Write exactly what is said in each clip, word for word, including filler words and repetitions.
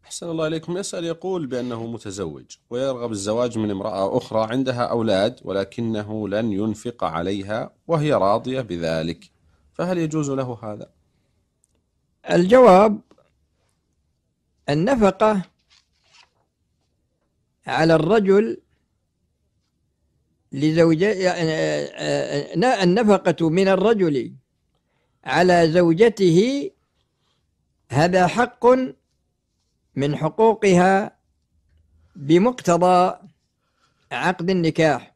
أحسن الله إليكم. يسأل يقول بأنه متزوج ويرغب الزواج من امرأة أخرى عندها أولاد، ولكنه لن ينفق عليها وهي راضية بذلك، فهل يجوز له هذا؟ الجواب: النفقة على الرجل لزوجة النفقة من الرجل على زوجته هذا حق من حقوقها بمقتضى عقد النكاح.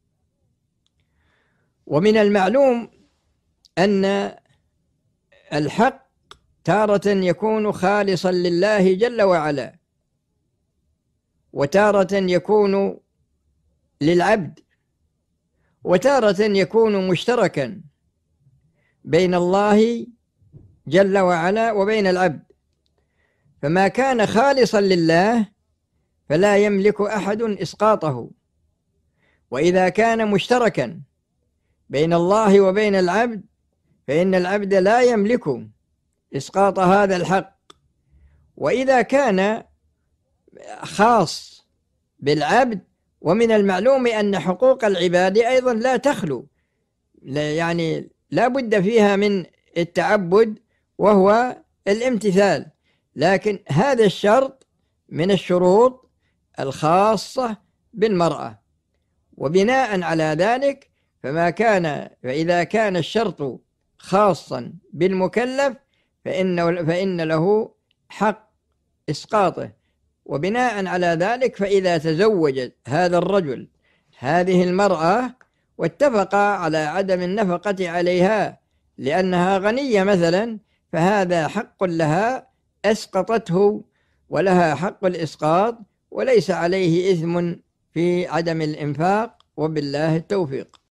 ومن المعلوم أن الحق تارة يكون خالصا لله جل وعلا، وتارة يكون للعبد، وتارة يكون مشتركا بين الله جل وعلا وبين العبد. فما كان خالصا لله فلا يملك أحد إسقاطه، وإذا كان مشتركا بين الله وبين العبد فإن العبد لا يملك إسقاط هذا الحق. وإذا كان خاص بالعبد، ومن المعلوم أن حقوق العباد أيضا لا تخلو، يعني لا بد فيها من التعبد وهو الامتثال، لكن هذا الشرط من الشروط الخاصة بالمرأة. وبناء على ذلك فما كان فإذا كان الشرط خاصا بالمكلف فإن, فإن له حق إسقاطه. وبناء على ذلك فإذا تزوج هذا الرجل هذه المرأة واتفق على عدم النفقة عليها لأنها غنية مثلا، فهذا حق لها أسقطته ولها حق الإسقاط، وليس عليه إثم في عدم الإنفاق، وبالله التوفيق.